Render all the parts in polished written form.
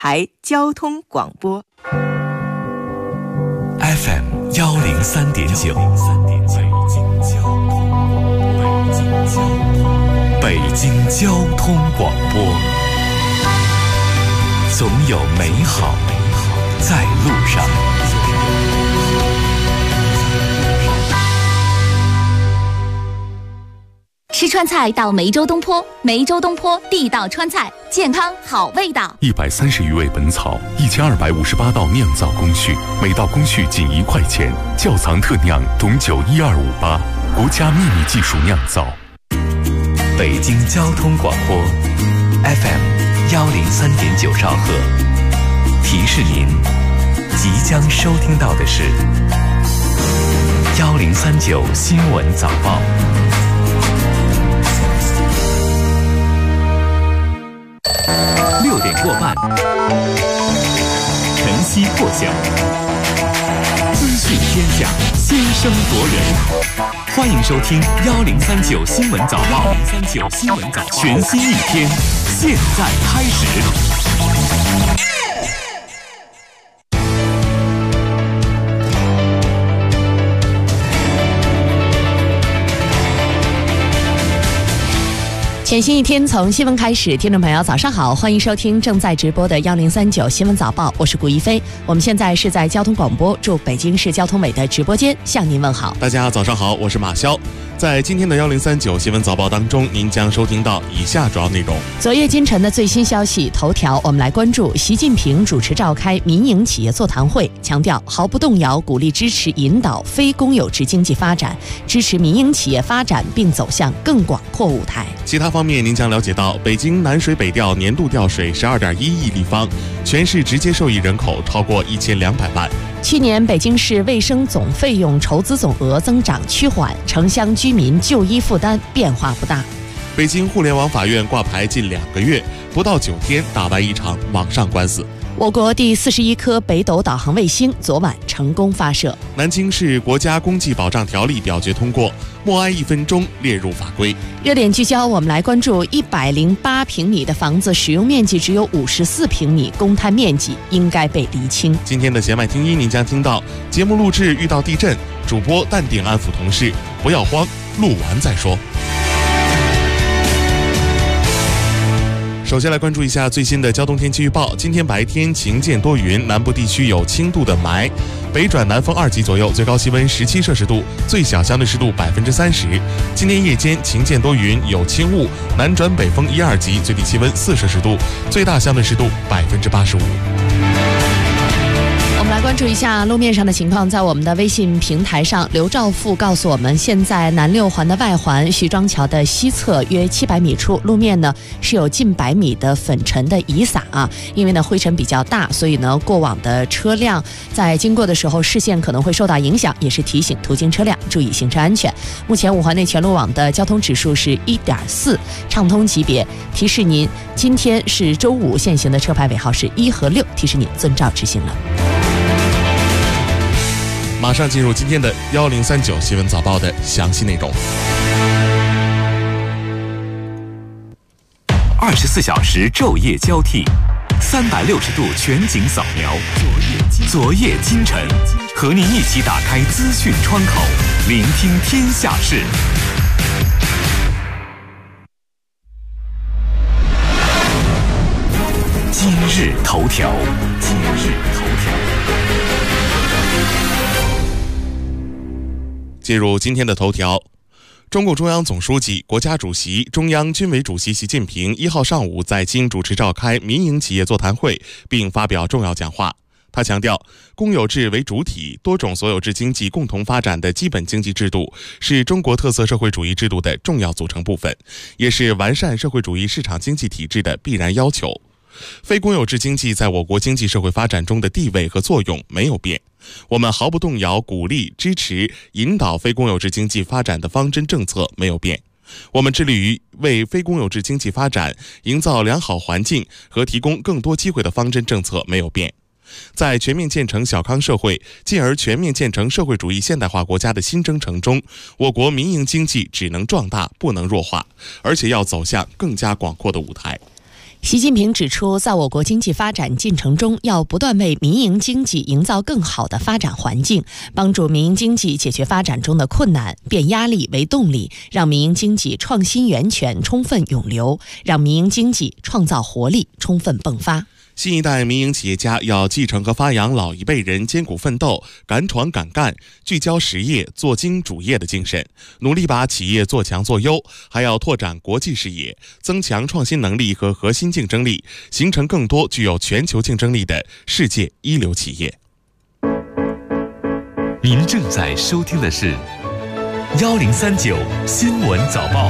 台交通广播 FM 103.9，北京交通广播，总有美好在路上。 吃川菜到梅州东坡，梅州东坡地道川菜，健康好味道。 130余味本草，1258道酿造工序，每道工序仅1块钱。窖藏特酿董酒12588，国家秘密技术酿造。 北京交通广播 FM 103.9兆赫，提示您即将收听到的是1039新闻早报。6点过半，晨曦破晓，资讯天下，先声夺人。欢迎收听1039新闻早报，1039新闻早报，全新一天，现在开始。 全新一天从新闻开始，听众朋友早上好，欢迎收听正在直播的1039新闻早报，我是古一飞。我们现在是在交通广播驻北京市交通委的直播间向您问好。 大家早上好，我是马潇。在今天的1039新闻早报当中，您将收听到以下主要内容。 昨夜今晨的最新消息头条，我们来关注习近平主持召开民营企业座谈会，强调毫不动摇鼓励支持引导非公有制经济发展，支持民营企业发展并走向更广阔舞台。 其他方面您将了解到，北京南水北调年度调水12.1亿立方，全市直接受益人口超过1200万。 去年北京市卫生总费用筹资总额增长趋缓，城乡居民就医负担变化不大。 北京互联网法院挂牌近2个月，不到9天打完一场网上官司。 我国第41颗北斗导航卫星昨晚成功发射。 南京市国家公祭保障条例表决通过，默哀1分钟列入法规。 热点聚焦，我们来关注108平米的房子使用面积只有54平米，公摊面积应该被厘清。 今天的弦外听音，您将听到节目录制遇到地震，主播淡定安抚同事，不要慌，录完再说。首先来关注一下最新的交通天气预报。今天白天晴间多云，南部地区有轻度的霾，北转南风2级左右，最高气温17摄氏度，最小相对湿度30%。今天夜间晴间多云，有轻雾，南转北风1、2级，最低气温4摄氏度，最大相对湿度85%。 我们来关注一下路面上的情况，在我们的微信平台上，刘兆富告诉我们，现在南6环的外环徐庄桥的西侧约700米处，路面呢是有近100米的粉尘的遗撒啊，因为呢灰尘比较大，所以呢过往的车辆在经过的时候视线可能会受到影响，也是提醒途经车辆注意行车安全。目前5环内全路网的交通指数是1.4，畅通级别，提示您今天是周五，限行的车牌尾号是1和6，提示您遵照执行了。 马上进入今天的1039新闻早报的详细内容。 24小时昼夜交替，360度全景扫描，昨夜今晨，和您一起打开资讯窗口，聆听天下事。今日头条。 进入今天的头条，中共中央总书记、国家主席、中央军委主席习近平1号上午在京主持召开民营企业座谈会，并发表重要讲话。他强调，公有制为主体、多种所有制经济共同发展的基本经济制度，是中国特色社会主义制度的重要组成部分，也是完善社会主义市场经济体制的必然要求。非公有制经济在我国经济社会发展中的地位和作用没有变，我们毫不动摇鼓励、支持、引导非公有制经济发展的方针政策没有变，我们致力于为非公有制经济发展营造良好环境和提供更多机会的方针政策没有变。在全面建成小康社会，进而全面建成社会主义现代化国家的新征程中，我国民营经济只能壮大，不能弱化，而且要走向更加广阔的舞台。 习近平指出，在我国经济发展进程中，要不断为民营经济营造更好的发展环境，帮助民营经济解决发展中的困难，变压力为动力，让民营经济创新源泉充分涌流，让民营经济创造活力充分迸发。 新一代民营企业家要继承和发扬老一辈人艰苦奋斗、敢闯敢干、聚焦实业、做精主业的精神，努力把企业做强做优，还要拓展国际视野，增强创新能力和核心竞争力，形成更多具有全球竞争力的世界一流企业。 您正在收听的是1039新闻早报。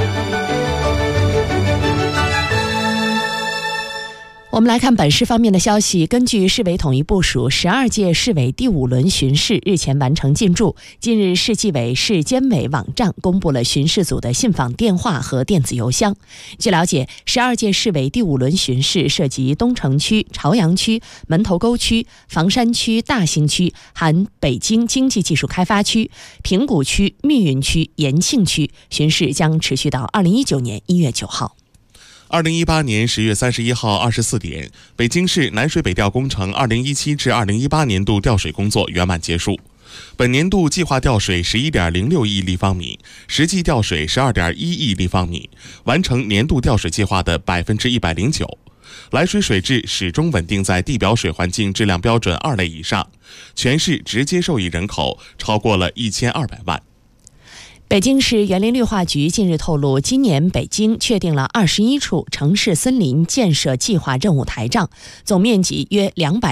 我们来看本市方面的消息。根据市委统一部署，12届市委第5轮巡视日前完成进驻。近日，市纪委、市监委网站公布了巡视组的信访电话和电子邮箱。据了解，12届市委第5轮巡视涉及东城区、朝阳区、门头沟区、房山区、大兴区，含北京经济技术开发区、平谷区、密云区、延庆区。巡视将持续到2019年1月9号。 2018年10月31号24点，北京市南水北调工程2017至2018年度调水工作圆满结束。本年度计划调水11.06亿立方米，实际调水12.1亿立方米，完成年度调水计划的109%。来水水质始终稳定在地表水环境质量标准2类以上，全市直接受益人口超过了1200万。 北京市园林绿化局近日透露，今年北京确定了21处城市森林建设计划任务台账，总面积约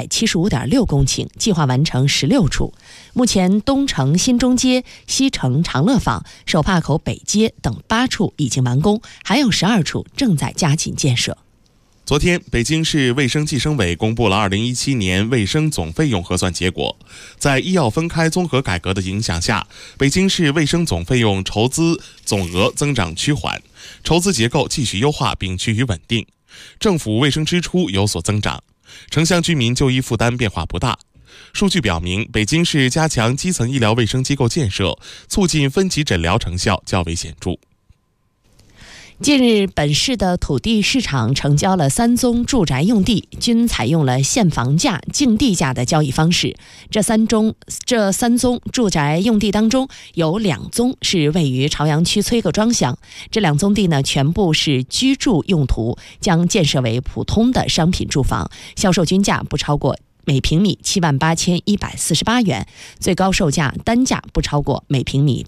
275.6公顷，计划完成16处。目前东城新中街、西城长乐坊、手帕口北街等8处已经完工，还有12处正在加紧建设。 昨天，北京市卫生计生委公布了2017年卫生总费用核算结果。在医药分开综合改革的影响下，北京市卫生总费用筹资总额增长趋缓，筹资结构继续优化并趋于稳定，政府卫生支出有所增长，城乡居民就医负担变化不大。数据表明，北京市加强基层医疗卫生机构建设，促进分级诊疗成效较为显著。 近日，本市的土地市场成交了3宗住宅用地，均采用了现房价、竞地价的交易方式。这三宗住宅用地当中，有2宗是位于朝阳区崔各庄乡。这2宗地呢，全部是居住用途，将建设为普通的商品住房，销售均价不超过每平米78148元，最高售价单价不超过每平米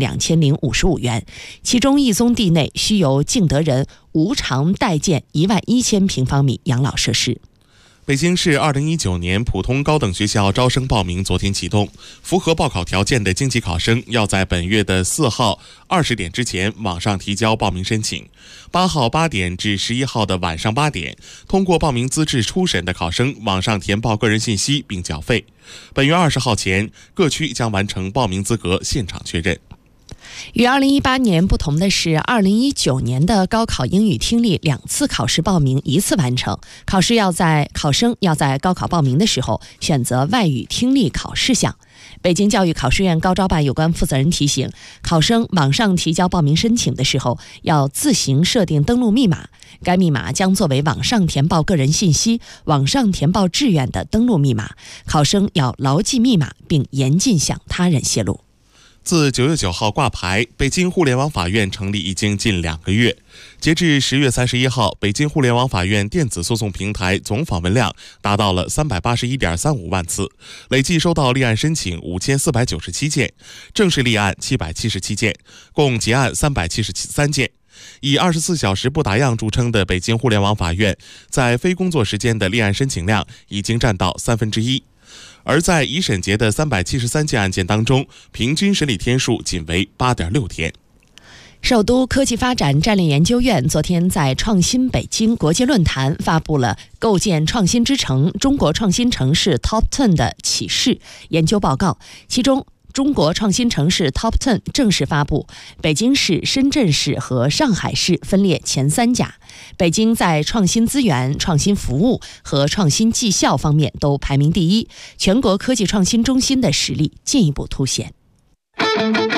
82055元。其中1宗地内需由竞得人无偿代建11000平方米养老设施。 北京市2019年普通高等学校招生报名昨天启动，符合报考条件的京籍考生要在本月的4号20点之前网上提交报名申请，8号8点至11号的晚上8点，通过报名资质初审的考生网上填报个人信息并缴费。本月20号前，各区将完成报名资格现场确认。 与2018年不同的是，2019年的高考英语听力2次考试报名1次完成，考生要在高考报名的时候选择外语听力考试项。北京教育考试院高招办有关负责人提醒，考生网上提交报名申请的时候要自行设定登录密码，该密码将作为网上填报个人信息、网上填报志愿的登录密码，考生要牢记密码并严禁向他人泄露。 自9月9号挂牌，北京互联网法院成立已经近2个月。截至10月31号，北京互联网法院电子诉讼平台总访问量达到了381.35万次，累计收到立案申请5497件，正式立案777件，共结案373件。以24小时不打烊著称的北京互联网法院，在非工作时间的立案申请量已经占到1/3。而在已审结的373件案件当中，平均审理天数仅为8.6天。 首都科技发展战略研究院昨天在创新北京国际论坛发布了构建创新之城中国创新城市 Top 10的启示研究报告，其中中国创新城市 Top 10正式发布，北京市、深圳市和上海市分列前3甲。北京在创新资源、创新服务和创新绩效方面都排名第1，全国科技创新中心的实力进一步凸显。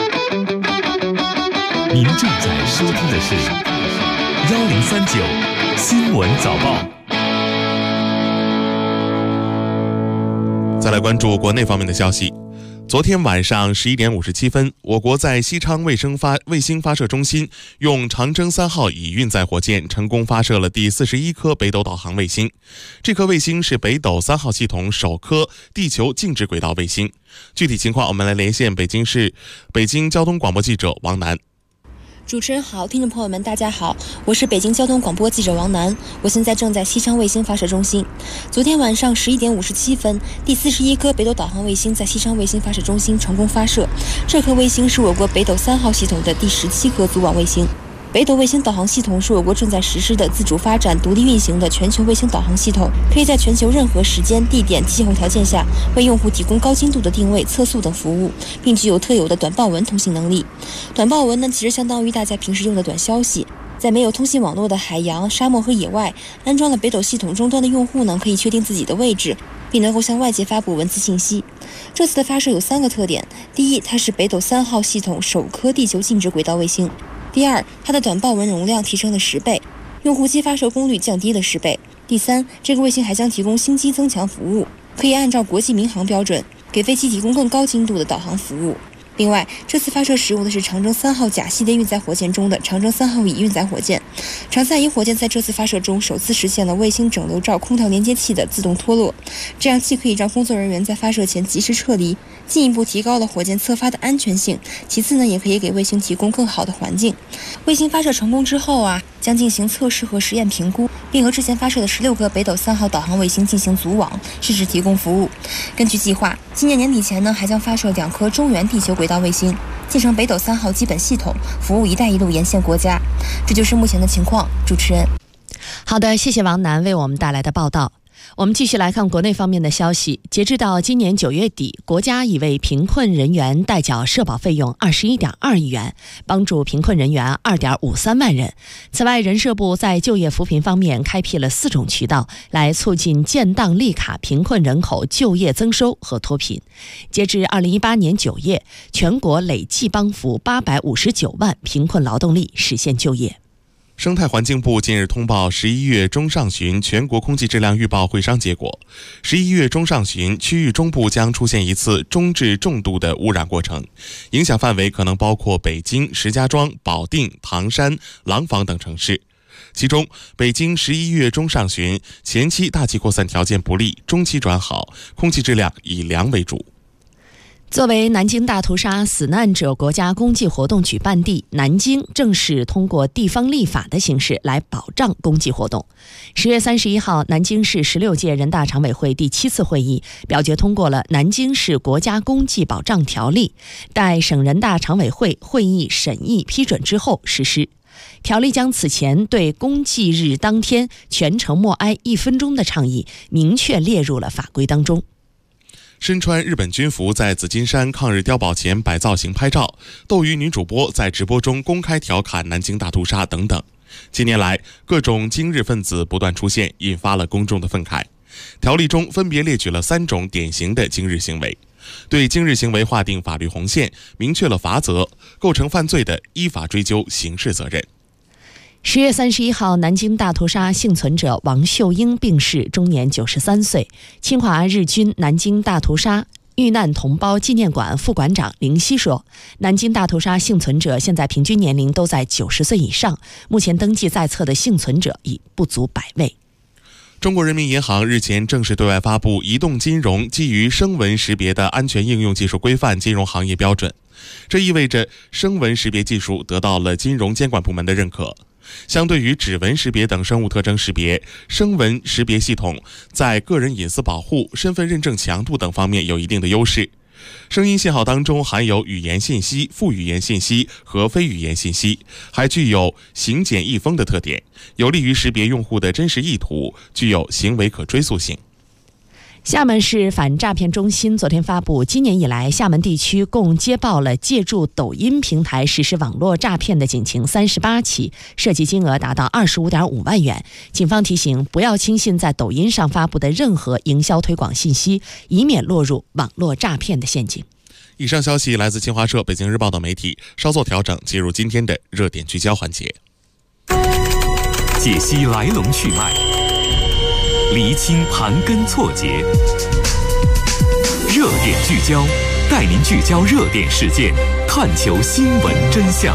您正在收听的是1039 新闻早报。 再来关注国内方面的消息。昨天晚上11点57分，我国在西昌卫星发射中心用长征3号乙运载火箭成功发射了第41颗北斗导航卫星。这颗卫星是北斗3号系统首颗地球静止轨道卫星。具体情况，我们来连线北京交通广播记者王楠。 主持人好，听众朋友们大家好，我是北京交通广播记者王楠，我现在正在西昌卫星发射中心。昨天晚上11点57分，第41颗北斗导航卫星在西昌卫星发射中心成功发射。这颗卫星是我国北斗3号系统的第17颗组网卫星。北斗卫星导航系统是我国正在实施的自主发展、独立运行的全球卫星导航系统，可以在全球任何时间、地点、气候条件下为用户提供高精度的定位、测速等服务，并具有特有的短报文通信能力。短报文呢，其实相当于大家平时用的短消息。在没有通信网络的海洋、沙漠和野外，安装了北斗系统终端的用户呢，可以确定自己的位置，并能够向外界发布文字信息。这次的发射有3个特点：第一，它是北斗3号系统首颗地球静止轨道卫星；第二，它的短报文容量提升了10倍，用户机发射功率降低了10倍；第三，这个卫星还将提供星机增强服务，可以按照国际民航标准给飞机提供更高精度的导航服务。另外，这次发射使用的是长征3号甲系列运载火箭中的长征3号乙运载火箭。长3乙火箭在这次发射中首次实现了卫星整流罩空调连接器的自动脱落，这样既可以让工作人员在发射前及时撤离，进一步提高了火箭侧发的安全性。其次呢，也可以给卫星提供更好的环境。卫星发射成功之后将进行测试和实验评估，并和之前发射的16个北斗3号导航卫星进行组网，试试提供服务。根据计划，今年年底前呢，还将发射2颗中原地球轨道卫星，继承北斗3号基本系统，服务一带一路沿线国家。这就是目前的情况。主持人， 好的，谢谢王楠为我们带来的报道。我们继续来看国内方面的消息。截至到今年9月底，国家已为贫困人员代缴社保费用21.2亿元，帮助贫困人员2.53万人。此外，人社部在就业扶贫方面开辟了4种渠道，来促进建档立卡贫困人口就业增收和脱贫。截至2018年9月，全国累计帮扶859万贫困劳动力实现就业。 生态环境部近日通报11月中上旬全国空气质量预报会商结果。11月中上旬，区域中部将出现一次中至重度的污染过程，影响范围可能包括北京、石家庄、保定、唐山、廊坊等城市。其中，北京11月中上旬前期大气扩散条件不利，中期转好，空气质量以良为主。 作为南京大屠杀死难者国家公祭活动举办地，南京正式通过地方立法的形式来保障公祭活动。10月31号，南京市16届人大常委会第7次会议表决通过了《南京市国家公祭保障条例》，待省人大常委会会议审议批准之后实施。条例将此前对公祭日当天全程默哀1分钟的倡议明确列入了法规当中。 身穿日本军服在紫金山抗日碉堡前摆造型拍照，斗鱼女主播在直播中公开调侃南京大屠杀等等。近年来，各种今日分子不断出现，引发了公众的愤慨。条例中分别列举了3种典型的今日行为，对今日行为划定法律红线，明确了罚则，构成犯罪的依法追究刑事责任。 10月31号，南京大屠杀幸存者王秀英病逝，终年93岁。侵华日军南京大屠杀遇难同胞纪念馆副馆长林夕说，南京大屠杀幸存者现在平均年龄都在90岁以上，目前登记在册的幸存者已不足100位。 中国人民银行日前正式对外发布移动金融基于声纹识别的安全应用技术规范金融行业标准，这意味着声纹识别技术得到了金融监管部门的认可。相对于指纹识别等生物特征识别，声纹识别系统在个人隐私保护、身份认证强度等方面有一定的优势。声音信号当中含有语言信息、副语言信息和非语言信息，还具有行简意封的特点，有利于识别用户的真实意图，具有行为可追溯性。 厦门市反诈骗中心昨天发布，今年以来厦门地区共接报了借助抖音平台实施网络诈骗的警情38起，涉及金额达到25.5万元。警方提醒，不要轻信在抖音上发布的任何营销推广信息，以免落入网络诈骗的陷阱。 以上消息来自新华社、北京日报等媒体，稍作调整，进入今天的热点聚焦环节。 解析来龙去脉，厘清盘根错节，热点聚焦，带您聚焦热点事件，探求新闻真相。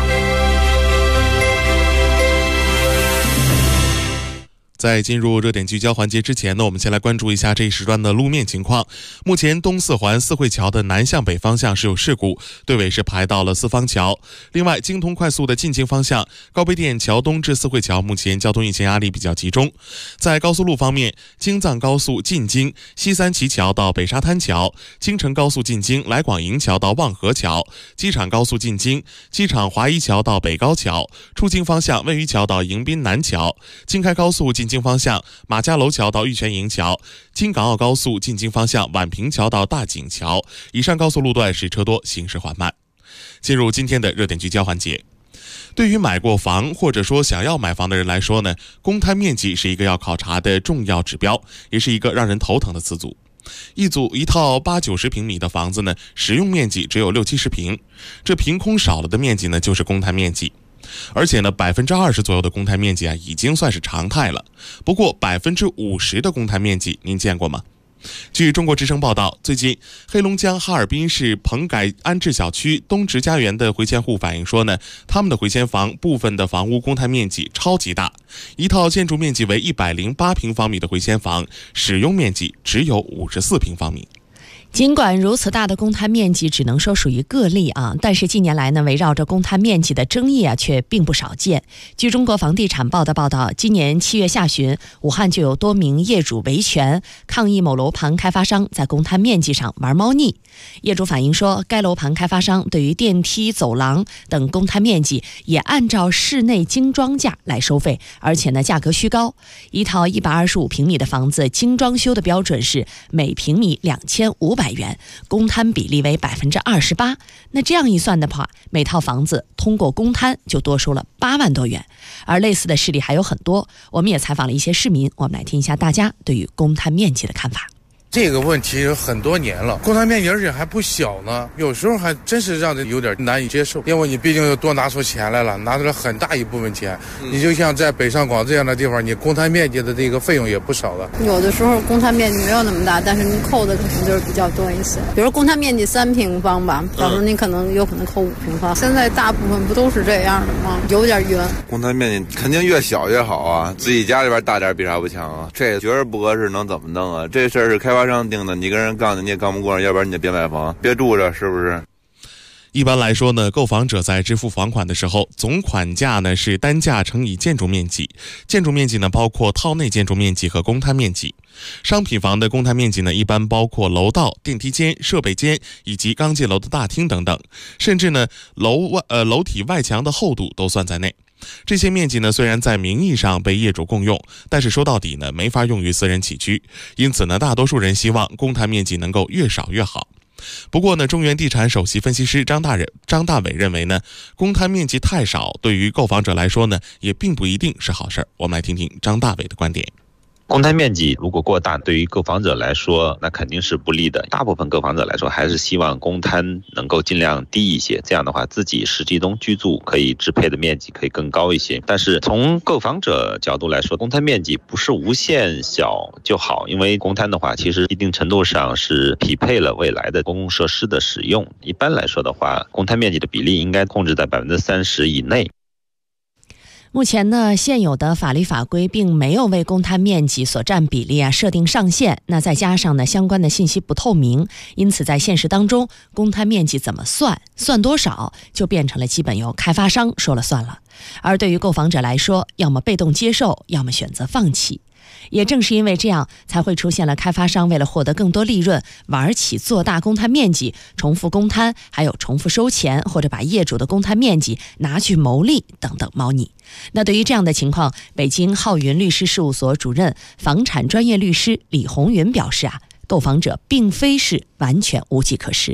在进入热点聚焦环节之前呢，我们先来关注一下这一时段的路面情况。目前东四环四惠桥的南向北方向是有事故，队尾是排到了四方桥。另外，京通快速的进京方向，高碑店桥东至四惠桥目前交通运行压力比较集中。在高速路方面，京藏高速进京西三旗桥到北沙滩桥，京承高速进京来广营桥到望河桥，机场高速进京机场华一桥到北高桥，出京方向魏余桥到迎宾南桥，京开高速进京方向马家楼桥到玉泉营桥，京港澳高速进京方向宛平桥到大井桥，以上高速路段是车多，行驶缓慢。进入今天的热点聚焦环节。对于买过房或者说想要买房的人来说呢，公摊面积是一个要考察的重要指标，也是一个让人头疼的词组。一套80-90平米的房子呢，实用面积只有60-70平，这凭空少了的面积呢，就是公摊面积。而且呢，20%左右的公摊面积已经算是常态了。不过50%的公摊面积您见过吗？据中国之声报道，最近黑龙江哈尔滨市棚改安置小区东直家园的回迁户反映说呢，他们的回迁房部分的房屋公摊面积超级大，一套建筑面积为108平方米的回迁房，使用面积只有54平方米。 尽管如此大的公摊面积只能说属于个例但是近年来呢，围绕着公摊面积的争议却并不少见。据中国房地产报的报道，今年7月下旬，武汉就有多名业主维权抗议某楼盘开发商在公摊面积上玩猫腻。业主反映说，该楼盘开发商对于电梯、走廊等公摊面积也按照室内精装价来收费，而且呢价格虚高。一套125平米的房子，精装修的标准是每平米2500元，公摊比例为28%。那这样一算的话，每套房子通过公摊就多收了8万多元。而类似的事例还有很多，我们也采访了一些市民，我们来听一下大家对于公摊面积的看法。 这个问题很多年了，公摊面积而且还不小呢，有时候还真是让人有点难以接受，因为你毕竟多拿出钱来了，拿出了很大一部分钱。你就像在北上广这样的地方，你公摊面积的这个费用也不少了。 有的时候公摊面积没有那么大，但是您扣的可能就是比较多一些。比如公摊面积3平方吧，到时候你可能有可能扣5平方。现在大部分不都是这样的吗？有点冤。 公摊面积肯定越小越好啊，自己家里边大点比啥不强啊？这觉得不合适能怎么弄啊？这事儿是开发商定的，你跟人杠你也杠不过，要不然你就别买房，别住着，是不是？ 一般来说呢，购房者在支付房款的时候，总款价呢是单价乘以建筑面积。建筑面积呢包括套内建筑面积和公摊面积。商品房的公摊面积呢一般包括楼道、电梯间、设备间以及刚建楼的大厅等等，甚至呢楼体外墙的厚度都算在内。这些面积呢虽然在名义上被业主共用，但是说到底呢没法用于私人起居，因此呢大多数人希望公摊面积能够越少越好。不过呢，中原地产首席分析师张大伟认为呢，公摊面积太少，对于购房者来说呢，也并不一定是好事。我们来听听张大伟的观点。 公摊面积如果过大，对于购房者来说那肯定是不利的。大部分购房者来说还是希望公摊能够尽量低一些，这样的话自己实际中居住可以支配的面积可以更高一些。但是从购房者角度来说，公摊面积不是无限小就好，因为公摊的话其实一定程度上是匹配了未来的公共设施的使用。一般来说的话，公摊面积的比例应该控制在30%以内。 目前呢，现有的法律法规并没有为公摊面积所占比例设定上限，那再加上呢相关的信息不透明，因此在现实当中，公摊面积怎么算多少，就变成了基本由开发商说了算了。而对于购房者来说，要么被动接受，要么选择放弃。也正是因为这样，才会出现了开发商为了获得更多利润，玩起做大公摊面积、重复公摊，还有重复收钱，或者把业主的公摊面积拿去牟利等等猫腻。那对于这样的情况，北京浩云律师事务所主任、房产专业律师李红云表示购房者并非是完全无计可施。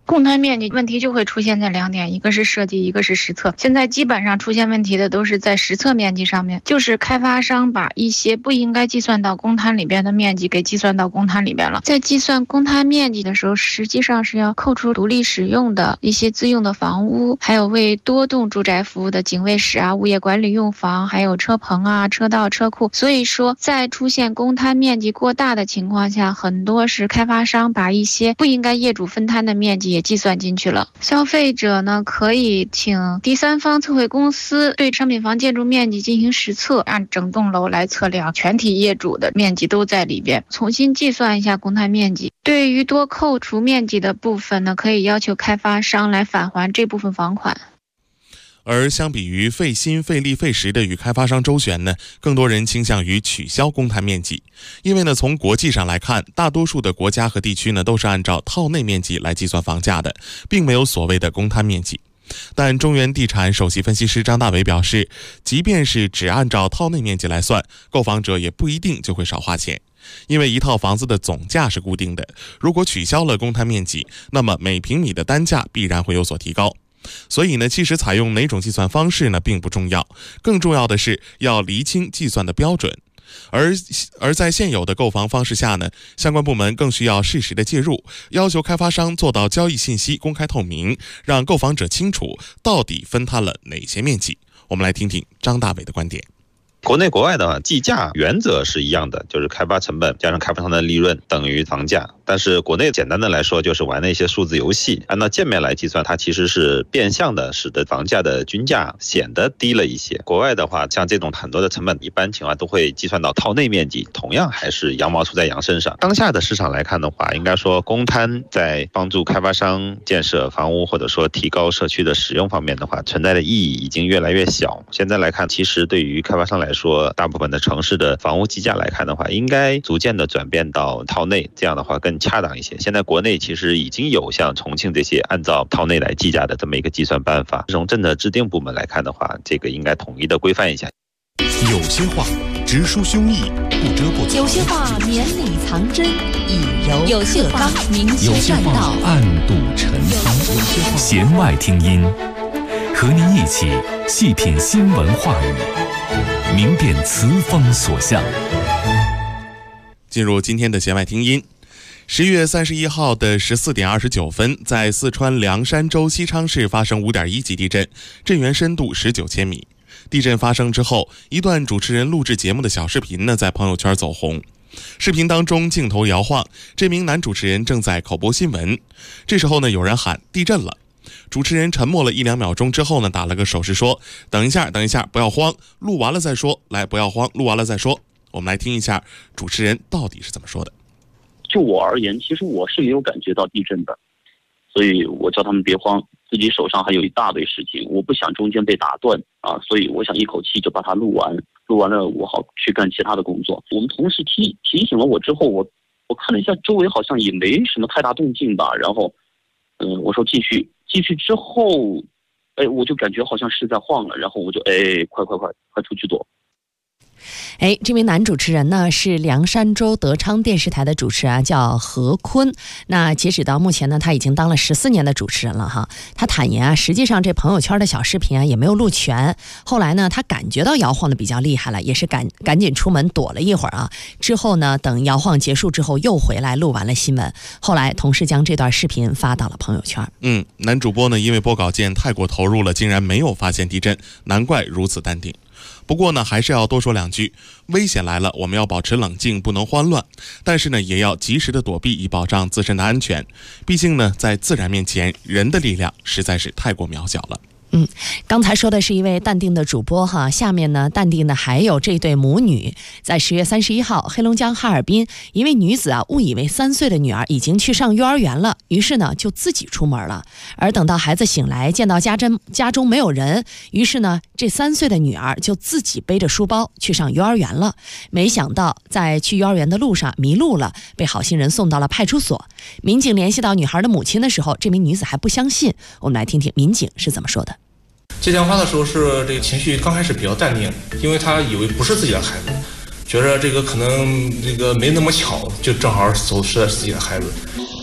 公摊面积问题就会出现在2点，一个是设计，一个是实测。现在基本上出现问题的都是在实测面积上面，就是开发商把一些不应该计算到公摊里边的面积给计算到公摊里边了。在计算公摊面积的时候，实际上是要扣除独立使用的一些自用的房屋，还有为多栋住宅服务的警卫室啊、物业管理用房，还有车棚啊、车道、车库。所以说，在出现公摊面积过大的情况下，很多是开发商把一些不应该业主分摊的面积也计算进去了。消费者呢，可以请第三方测绘公司对商品房建筑面积进行实测，按整栋楼来测量全体业主的面积都在里边，重新计算一下公摊面积。对于多扣除面积的部分呢，可以要求开发商来返还这部分房款。 而相比于费心费力费时的与开发商周旋呢，更多人倾向于取消公摊面积。因为呢，从国际上来看，大多数的国家和地区呢都是按照套内面积来计算房价的，并没有所谓的公摊面积。但中原地产首席分析师张大伟表示，即便是只按照套内面积来算，购房者也不一定就会少花钱。因为一套房子的总价是固定的，如果取消了公摊面积，那么每平米的单价必然会有所提高。所以呢，其实采用哪种计算方式呢并不重要，更重要的是要厘清计算的标准。而在现有的购房方式下呢，相关部门更需要适时的介入，要求开发商做到交易信息公开透明，让购房者清楚到底分摊了哪些面积。我们来听听张大伟的观点。 国内国外的话，计价原则是一样的，就是开发成本加上开发商的利润等于房价。但是国内简单的来说，就是玩那些数字游戏，按照键面来计算，它其实是变相的使得房价的均价显得低了一些。国外的话，像这种很多的成本，一般情况都会计算到套内面积，同样还是羊毛出在羊身上。当下的市场来看的话，应该说公摊在帮助开发商建设房屋或者说提高社区的使用方面的话，存在的意义已经越来越小。现在来看，其实对于开发商来说，大部分的城市的房屋计价来看的话，应该逐渐的转变到套内，这样的话更恰当一些。现在国内其实已经有像重庆这些按照套内来计价的这么一个计算办法，从政策制定部门来看的话，这个应该统一的规范一下。 有些话直抒胸臆，不遮不藏； 有些话绵里藏针，以柔克刚；有些话明有些话暗度陈仓。弦外听音，和您一起细品新闻话语，明辨词风所向。 进入今天的弦外听音。10月31号的14点29分，在四川凉山州西昌市发生5.1级地震，震源深度19千米。地震发生之后，一段主持人录制节目的小视频呢，在朋友圈走红。视频当中镜头摇晃，这名男主持人正在口播新闻。这时候呢，有人喊地震了。主持人沉默了1-2秒钟之后呢，打了个手势说：“等一下，不要慌，录完了再说。来，不要慌，录完了再说。”我们来听一下主持人到底是怎么说的。 就我而言，其实我是也有感觉到地震的，所以我叫他们别慌，自己手上还有一大堆事情，我不想中间被打断啊，所以我想一口气就把它录完，录完了我好去干其他的工作。我们同事提醒了我之后，我看了一下周围好像也没什么太大动静吧，然后我说继续之后，我就感觉好像是在晃了，然后我就快出去躲。 这名男主持人呢是凉山州德昌电视台的主持人，叫何坤。那截止到目前呢，他已经当了14年的主持人了哈。他坦言实际上这朋友圈的小视频也没有录全。后来呢，他感觉到摇晃的比较厉害了，也是赶紧出门躲了一会儿之后呢，等摇晃结束之后又回来录完了新闻。后来同事将这段视频发到了朋友圈。 男主播呢因为播稿件太过投入了，竟然没有发现地震，难怪如此淡定。不过呢，还是要多说两句，危险来了，我们要保持冷静，不能慌乱，但是呢，也要及时的躲避，以保障自身的安全。毕竟呢，在自然面前，人的力量实在是太过渺小了。 刚才说的是一位淡定的主播哈，下面呢，淡定的还有这对母女。在10月31号，黑龙江哈尔滨，一位女子误以为3岁的女儿已经去上幼儿园了，于是呢就自己出门了。而等到孩子醒来，见到家中没有人，于是呢这3岁的女儿就自己背着书包去上幼儿园了。没想到在去幼儿园的路上迷路了，被好心人送到了派出所。民警联系到女孩的母亲的时候，这名女子还不相信。我们来听听民警是怎么说的。 接电话的时候是这个情绪刚开始比较淡定，因为他以为不是自己的孩子，觉着这个可能这个没那么巧，就正好走失了自己的孩子。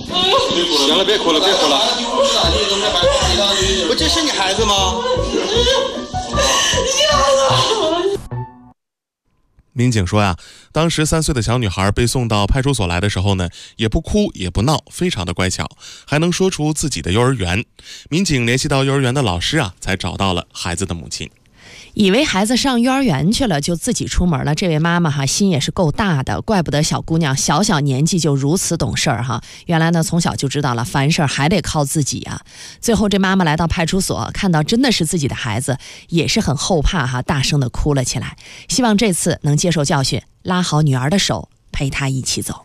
行了，别哭了，别哭了。不，这是你孩子吗？ 民警说呀，当时3岁的小女孩被送到派出所来的时候呢，也不哭也不闹，非常的乖巧，还能说出自己的幼儿园。民警联系到幼儿园的老师啊，才找到了孩子的母亲。 以为孩子上幼儿园去了，就自己出门了。这位妈妈心也是够大的，怪不得小姑娘小年纪就如此懂事儿原来呢，从小就知道了，凡事还得靠自己啊。最后这妈妈来到派出所，看到真的是自己的孩子，也是很后怕大声的哭了起来。希望这次能接受教训，拉好女儿的手，陪她一起走。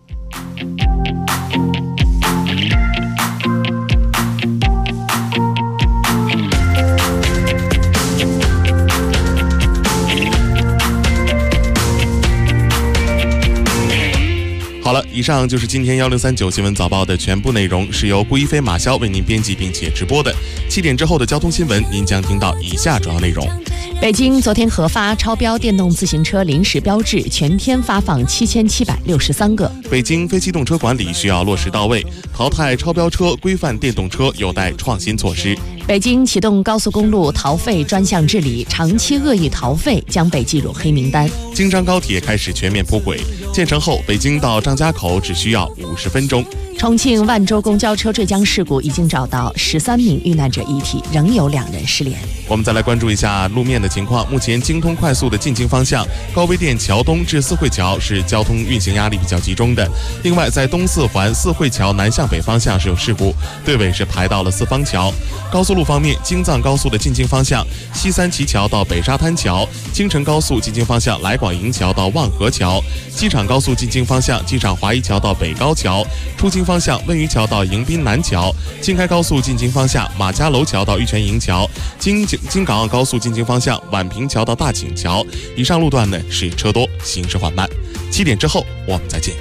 好了，以上就是今天1039新闻早报的全部内容，是由顾一飞、马潇为您编辑并且直播的。7点之后的交通新闻，您将听到以下主要内容。 北京昨天核发超标电动自行车临时标志，全天发放7763个。 北京非机动车管理需要落实到位，淘汰超标车，规范电动车有待创新措施。 北京启动高速公路逃费专项治理，长期恶意逃费将被记入黑名单。 京张高铁开始全面铺轨，建成后北京到张家口只需要50分钟。 重庆万州公交车坠江事故已经找到13名遇难者遗体，仍有2人失联。 我们再来关注一下路面的情况。目前京通快速的进京方向，高碑店桥东至四惠桥是交通运行压力比较集中的。另外，在东四环四惠桥南向北方向是有事故，队尾是排到了四方桥。高速路方面，京藏高速的进京方向，西三旗桥到北沙滩桥；京承高速进京方向，来广营桥到望河桥；机场高速进京方向，机场华谊桥到北高桥；出京方向，温榆桥到迎宾南桥；京开高速进京方向，马家楼桥到玉泉营桥；京港澳高速进京方向，宛平桥到大井桥。以上路段呢是车多，行驶缓慢。7点之后我们再见。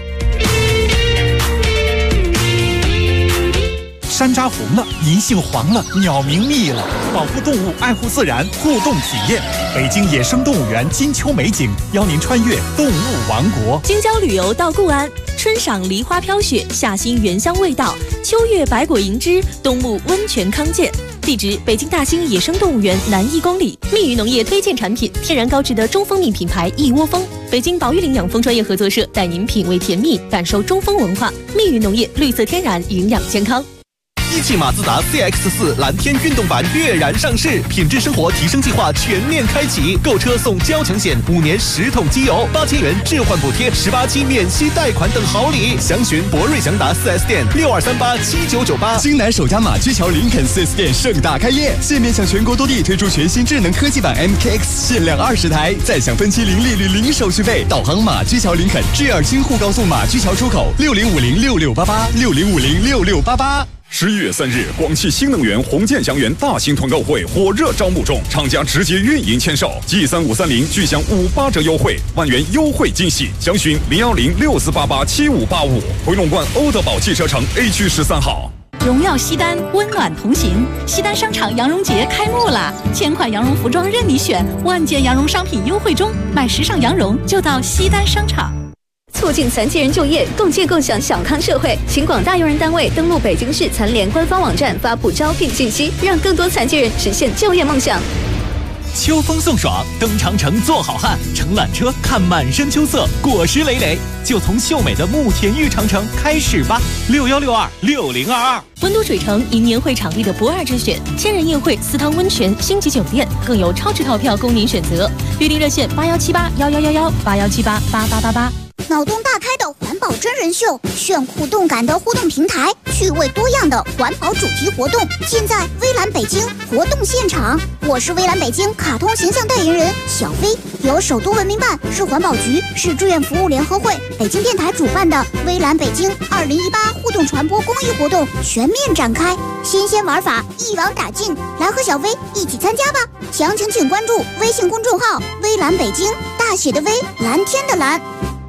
山楂红了，银杏黄了，鸟鸣密了，保护动物，爱护自然，互动体验。北京野生动物园金秋美景，邀您穿越动物王国。 京郊旅游到固安，春赏梨花飘雪，夏欣原香味道，秋月百果银枝，冬沐温泉康健。地址：北京大兴野生动物园南1公里。蜜语农业推荐产品：天然高质的中蜂蜜品牌一窝蜂。北京宝玉领养蜂专业合作社带您品味甜蜜，感受中蜂文化。蜜语农业，绿色天然，营养健康。 一汽马自达 CX-4 蓝天运动版跃然上市，品质生活提升计划全面开启，购车送交强险，5年10桶机油，8000元置换补贴，18期免息贷款等好礼。详询博瑞祥达 4S 店62387998。 京南首家马驹桥林肯 4S 店盛大开业，现面向全国多地推出全新智能科技版 MKX， 限量20台，再享分期零利率零手续费。导航马驹桥林肯 G2 京沪高速马驹桥出口60506688，60506688。 11月3日，广汽新能源红箭祥源大型团购会火热招募中，厂家直接运营签售，G3530巨享58折优惠，万元优惠惊喜，详询01064887585。回龙观欧德宝汽车城 A 区13号。 荣耀西单，温暖同行。西单商场羊绒节开幕啦！1000款羊绒服装任你选，万件羊绒商品优惠中，买时尚羊绒就到西单商场。促进残疾人就业，共建共享小康社会。请广大用人单位登录北京市残联官方网站，发布招聘信息，让更多残疾人实现就业梦想。 秋风送爽，登长城做好汉，乘缆车看满山秋色，果实累累，就从秀美的慕田峪长城开始吧。61626022。 温都水城迎年会场地的不二之选，千人宴会、私汤温泉、星级酒店，更有超值套票供您选择。预订热线8178111181788888。 脑洞大开的环保真人秀，炫酷动感的互动平台，趣味多样的环保主题活动，尽在微蓝北京活动现场。我是微蓝北京卡通形象代言人小飞，由首都文明办、市环保局、市志愿服务联合会、北京电台主办的微蓝北京2018互动传播公益活动全面展开，新鲜玩法一网打尽，来和小飞一起参加吧！详情请关注微信公众号微蓝北京，大写的微，蓝天的蓝。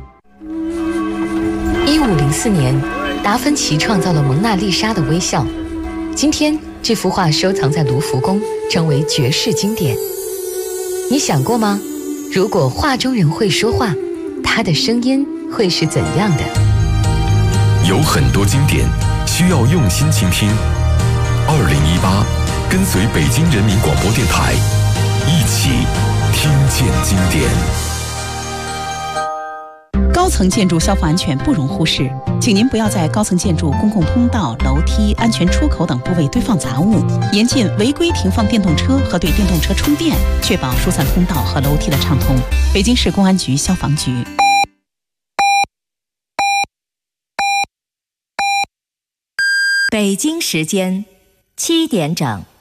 1504年，达芬奇创造了蒙娜丽莎的微笑。今天，这幅画收藏在卢浮宫，成为绝世经典。你想过吗？如果画中人会说话，他的声音会是怎样的？ 有很多经典需要用心倾听。2018，跟随北京人民广播电台，一起听见经典。 高层建筑消防安全不容忽视，请您不要在高层建筑公共通道、楼梯、安全出口等部位堆放杂物，严禁违规停放电动车和对电动车充电，确保疏散通道和楼梯的畅通。北京市公安局消防局。 北京时间7点整。